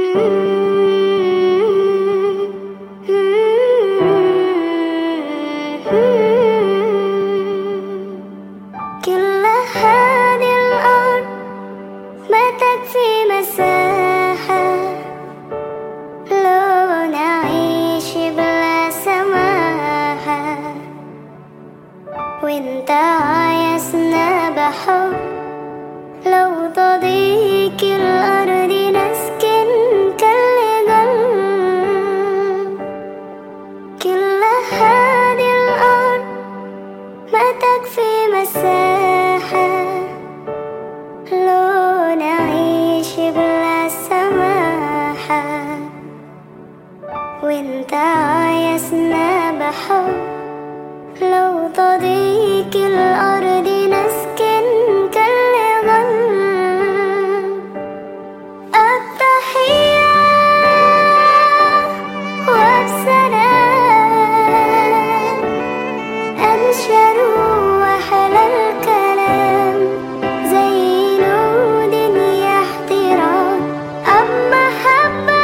كل هذه الأرض ما تكفي مساحة لو نعيش بلا سماحة، وانت عايزنا بحب لو تضيق الأرض نسكن كالجل. كل هذه الأرض ما تكفي مساحة لو نعيش بلا سماحة، وانت عايزنا بحب لو تضيق الأرض نسكن كالجل. التحية وبسلام أنشروا أحلى الكلام زي نود يا احترام. محبة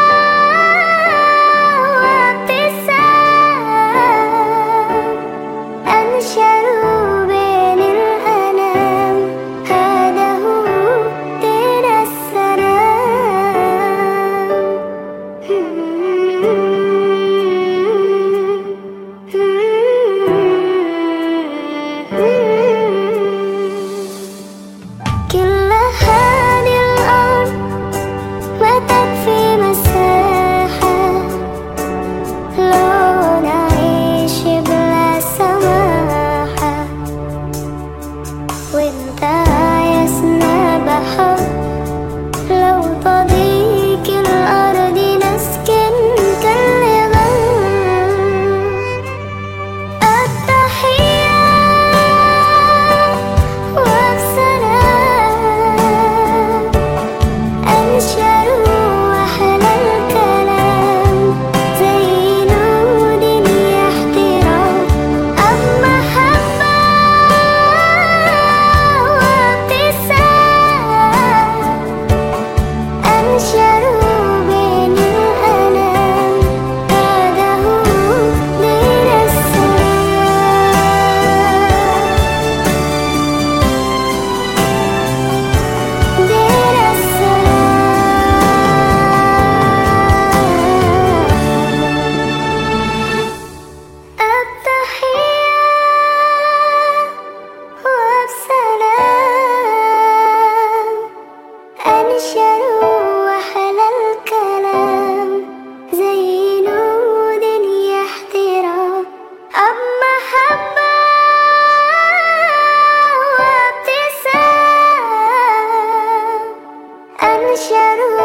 وابتسام أنشروا بين الأنام، هذا هو دين السلام. كل هذه الأرض ما تكفي مساحة لو نعيش بلا سماحة، وانت عايزنا بحب لو تضيق الأرض نسكن كالجل. التحية وبسلام أنشروا أحلى الكلام زي نود يا احترام. محبة وابتسام أنشروا بين الأنام، هذا هو دين السلام. دين السلام. التحية وبسلام أنشروا أحلى الكلام زي نود يا احترام. محبة وابتسام أنشروا